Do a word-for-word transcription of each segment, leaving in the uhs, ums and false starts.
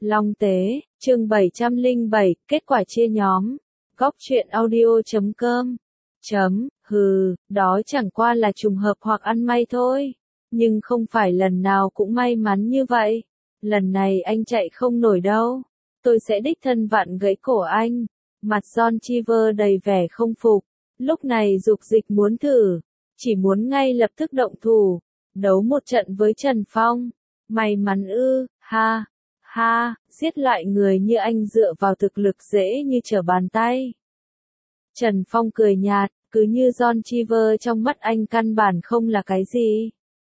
Long Tế, chương bảy trăm lẻ bảy, kết quả chia nhóm. Góc truyện audio chấm com. Chấm, hừ, đó chẳng qua là trùng hợp hoặc ăn may thôi. Nhưng không phải lần nào cũng may mắn như vậy. Lần này anh chạy không nổi đâu. Tôi sẽ đích thân vặn gãy cổ anh. Mặt John Cheever đầy vẻ không phục. Lúc này dục dịch muốn thử. Chỉ muốn ngay lập tức động thủ. Đấu một trận với Trần Phong. May mắn ư, ha. Ha, giết loại người như anh dựa vào thực lực dễ như trở bàn tay. Trần Phong cười nhạt, cứ như John Cheever trong mắt anh căn bản không là cái gì.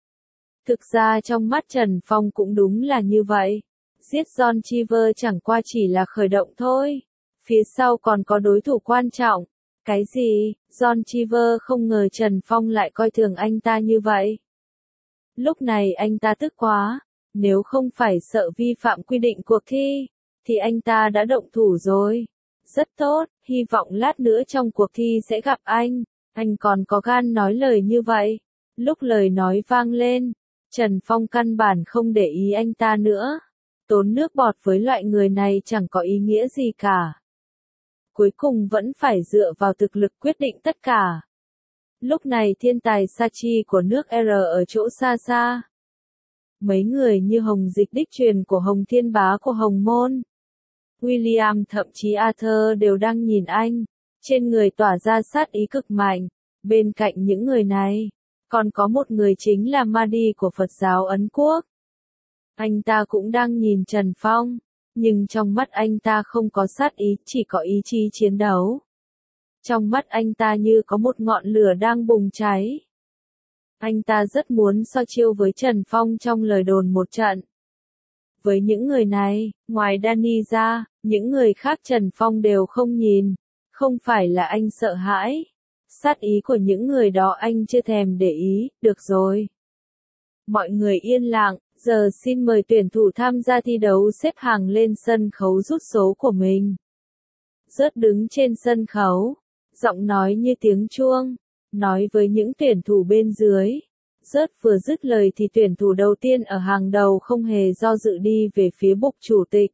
Thực ra trong mắt Trần Phong cũng đúng là như vậy. Giết John Cheever chẳng qua chỉ là khởi động thôi. Phía sau còn có đối thủ quan trọng. Cái gì? John Cheever không ngờ Trần Phong lại coi thường anh ta như vậy. Lúc này anh ta tức quá. Nếu không phải sợ vi phạm quy định cuộc thi, thì anh ta đã động thủ rồi. Rất tốt, hy vọng lát nữa trong cuộc thi sẽ gặp anh. Anh còn có gan nói lời như vậy. Lúc lời nói vang lên, Trần Phong căn bản không để ý anh ta nữa. Tốn nước bọt với loại người này chẳng có ý nghĩa gì cả. Cuối cùng vẫn phải dựa vào thực lực quyết định tất cả. Lúc này thiên tài Sachi của nước R ở chỗ xa xa. Mấy người như Hồng Dịch đích truyền của Hồng Thiên Bá của Hồng Môn. William thậm chí Arthur đều đang nhìn anh. Trên người tỏa ra sát ý cực mạnh. Bên cạnh những người này, còn có một người chính là Mahdi của Phật giáo Ấn Quốc. Anh ta cũng đang nhìn Trần Phong. Nhưng trong mắt anh ta không có sát ý, chỉ có ý chí chiến đấu. Trong mắt anh ta như có một ngọn lửa đang bùng cháy. Anh ta rất muốn so chiêu với Trần Phong trong lời đồn một trận. Với những người này, ngoài Danny ra, những người khác Trần Phong đều không nhìn. Không phải là anh sợ hãi. Sát ý của những người đó anh chưa thèm để ý, được rồi. Mọi người yên lặng, giờ xin mời tuyển thủ tham gia thi đấu xếp hàng lên sân khấu rút số của mình. Rớt đứng trên sân khấu, giọng nói như tiếng chuông. Nói với những tuyển thủ bên dưới. Rớt vừa dứt lời thì tuyển thủ đầu tiên ở hàng đầu không hề do dự đi về phía bục chủ tịch.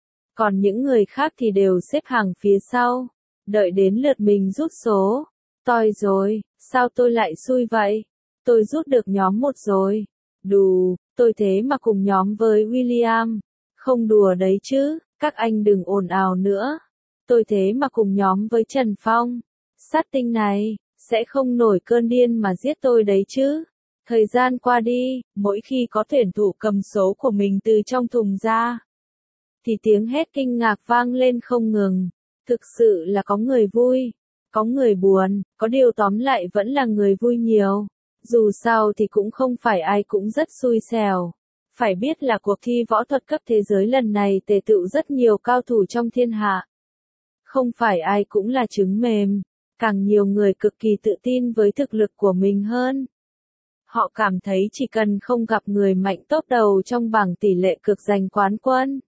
Còn những người khác thì đều xếp hàng phía sau. Đợi đến lượt mình rút số. Toi rồi, sao tôi lại xui vậy? Tôi rút được nhóm một rồi. Đù, tôi thế mà cùng nhóm với William. Không đùa đấy chứ, các anh đừng ồn ào nữa. Tôi thế mà cùng nhóm với Trần Phong. Sát tinh này. Sẽ không nổi cơn điên mà giết tôi đấy chứ. Thời gian qua đi, mỗi khi có tuyển thủ cầm số của mình từ trong thùng ra, thì tiếng hét kinh ngạc vang lên không ngừng. Thực sự là có người vui, có người buồn, có điều tóm lại vẫn là người vui nhiều. Dù sao thì cũng không phải ai cũng rất xui xẻo. Phải biết là cuộc thi võ thuật cấp thế giới lần này tề tựu rất nhiều cao thủ trong thiên hạ. Không phải ai cũng là trứng mềm. Càng nhiều người cực kỳ tự tin với thực lực của mình hơn. Họ cảm thấy chỉ cần không gặp người mạnh top đầu trong bảng tỷ lệ cực giành quán quân,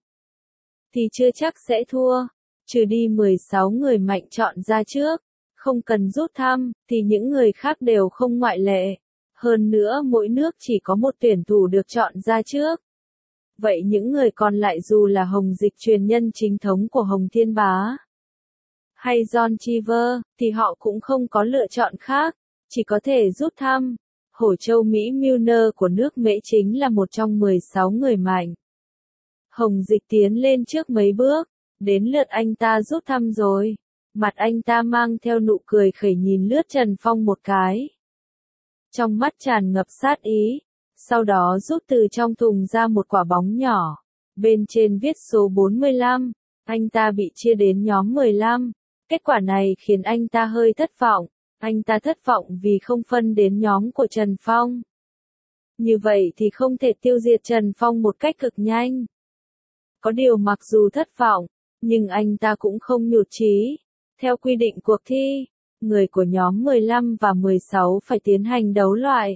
thì chưa chắc sẽ thua. Trừ đi mười sáu người mạnh chọn ra trước, không cần rút thăm, thì những người khác đều không ngoại lệ. Hơn nữa mỗi nước chỉ có một tuyển thủ được chọn ra trước. Vậy những người còn lại dù là Hồng Dịch truyền nhân chính thống của Hồng Thiên Bá, hay John Cheever, thì họ cũng không có lựa chọn khác, chỉ có thể rút thăm. Hổ Châu Mỹ Milner của nước Mỹ chính là một trong mười sáu người mạnh. Hồng Dịch tiến lên trước mấy bước, đến lượt anh ta rút thăm rồi. Mặt anh ta mang theo nụ cười khẩy nhìn lướt Trần Phong một cái. Trong mắt tràn ngập sát ý, sau đó rút từ trong thùng ra một quả bóng nhỏ. Bên trên viết số bốn mươi lăm, anh ta bị chia đến nhóm mười lăm. Kết quả này khiến anh ta hơi thất vọng. Anh ta thất vọng vì không phân đến nhóm của Trần Phong. Như vậy thì không thể tiêu diệt Trần Phong một cách cực nhanh. Có điều mặc dù thất vọng, nhưng anh ta cũng không nhụt chí. Theo quy định cuộc thi, người của nhóm mười lăm và mười sáu phải tiến hành đấu loại.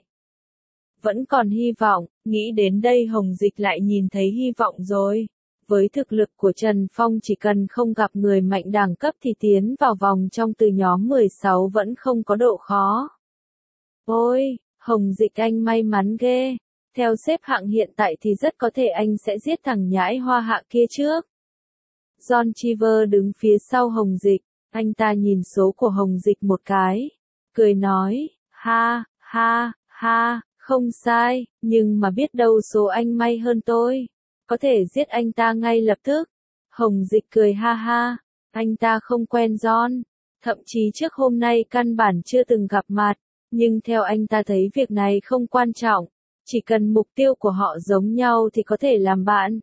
Vẫn còn hy vọng, nghĩ đến đây Hồng Dịch lại nhìn thấy hy vọng rồi. Với thực lực của Trần Phong chỉ cần không gặp người mạnh đẳng cấp thì tiến vào vòng trong từ nhóm mười sáu vẫn không có độ khó. Ôi, Hồng Dịch anh may mắn ghê. Theo xếp hạng hiện tại thì rất có thể anh sẽ giết thằng nhãi hoa hạ kia trước. John Cheever đứng phía sau Hồng Dịch, anh ta nhìn số của Hồng Dịch một cái, cười nói, ha, ha, ha, không sai, nhưng mà biết đâu số anh may hơn tôi, có thể giết anh ta ngay lập tức. Hồng Dịch cười ha ha, anh ta không quen John, thậm chí trước hôm nay căn bản chưa từng gặp mặt, nhưng theo anh ta thấy việc này không quan trọng, chỉ cần mục tiêu của họ giống nhau thì có thể làm bạn.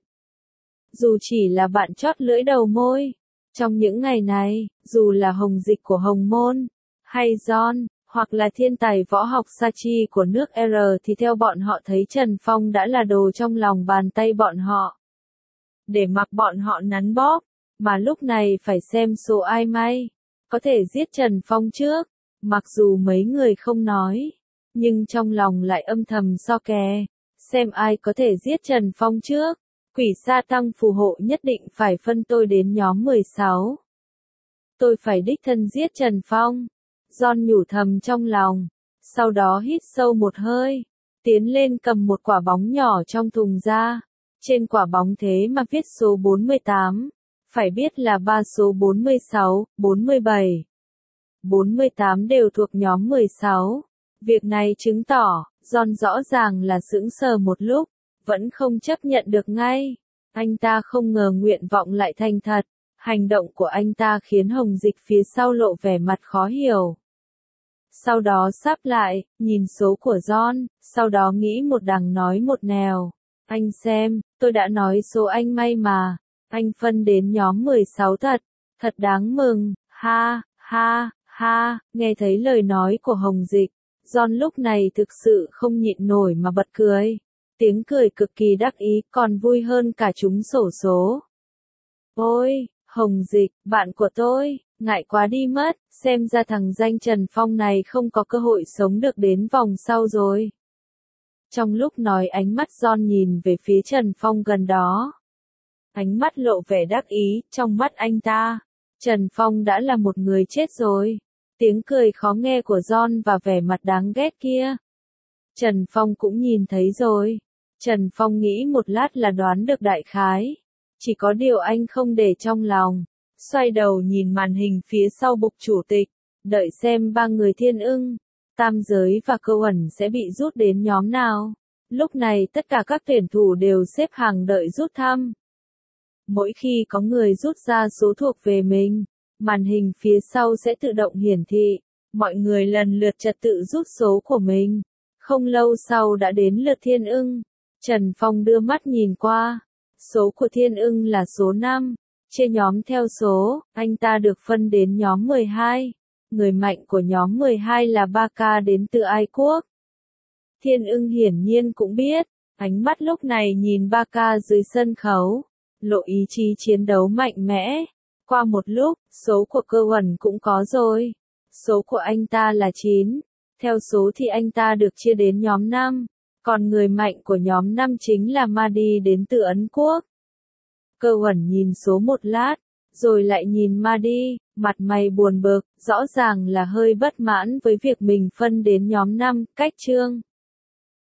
Dù chỉ là bạn chót lưỡi đầu môi. Trong những ngày này, dù là Hồng Dịch của Hồng Môn, hay John, hoặc là thiên tài võ học Sachi của nước R thì theo bọn họ thấy Trần Phong đã là đồ trong lòng bàn tay bọn họ. Để mặc bọn họ nắn bóp, mà lúc này phải xem số ai may, có thể giết Trần Phong trước, mặc dù mấy người không nói, nhưng trong lòng lại âm thầm so kè, xem ai có thể giết Trần Phong trước. Quỷ sa tăng phù hộ nhất định phải phân tôi đến nhóm mười sáu. Tôi phải đích thân giết Trần Phong. John nhủ thầm trong lòng, sau đó hít sâu một hơi, tiến lên cầm một quả bóng nhỏ trong thùng ra. Trên quả bóng thế mà viết số bốn mươi tám, phải biết là ba số bốn mươi sáu, bốn mươi bảy, bốn mươi tám đều thuộc nhóm mười sáu. Việc này chứng tỏ, John rõ ràng là sững sờ một lúc, vẫn không chấp nhận được ngay. Anh ta không ngờ nguyện vọng lại thành thật. Hành động của anh ta khiến Hồng Dịch phía sau lộ vẻ mặt khó hiểu. Sau đó sắp lại, nhìn số của John, sau đó nghĩ một đằng nói một nẻo. Anh xem, tôi đã nói số anh may mà. Anh phân đến nhóm mười sáu thật, thật đáng mừng, ha, ha, ha. Nghe thấy lời nói của Hồng Dịch, John lúc này thực sự không nhịn nổi mà bật cười. Tiếng cười cực kỳ đắc ý, còn vui hơn cả trúng xổ số. Ôi, Hồng Dịch, bạn của tôi, ngại quá đi mất, xem ra thằng danh Trần Phong này không có cơ hội sống được đến vòng sau rồi. Trong lúc nói ánh mắt John nhìn về phía Trần Phong gần đó. Ánh mắt lộ vẻ đắc ý, trong mắt anh ta, Trần Phong đã là một người chết rồi. Tiếng cười khó nghe của John và vẻ mặt đáng ghét kia. Trần Phong cũng nhìn thấy rồi. Trần Phong nghĩ một lát là đoán được đại khái. Chỉ có điều anh không để trong lòng. Xoay đầu nhìn màn hình phía sau bục chủ tịch. Đợi xem ba người Thiên Ưng, Tam Giới và Câu Ẩn sẽ bị rút đến nhóm nào. Lúc này tất cả các tuyển thủ đều xếp hàng đợi rút thăm. Mỗi khi có người rút ra số thuộc về mình, màn hình phía sau sẽ tự động hiển thị. Mọi người lần lượt trật tự rút số của mình. Không lâu sau đã đến lượt Thiên Ưng. Trần Phong đưa mắt nhìn qua. Số của Thiên Ưng là số năm. Chia nhóm theo số, anh ta được phân đến nhóm mười hai. Người mạnh của nhóm mười hai là ba ca đến từ Ai Quốc. Thiên Ưng hiển nhiên cũng biết. Ánh mắt lúc này nhìn ba ca dưới sân khấu. Lộ ý chí chiến đấu mạnh mẽ. Qua một lúc, số của Cơ Uẩn cũng có rồi. Số của anh ta là chín. Theo số thì anh ta được chia đến nhóm năm. Còn người mạnh của nhóm năm chính là Mahdi đến từ Ấn Quốc. Cơ Uẩn nhìn số một lát, rồi lại nhìn Mahdi, mặt mày buồn bực, rõ ràng là hơi bất mãn với việc mình phân đến nhóm năm, cách chương.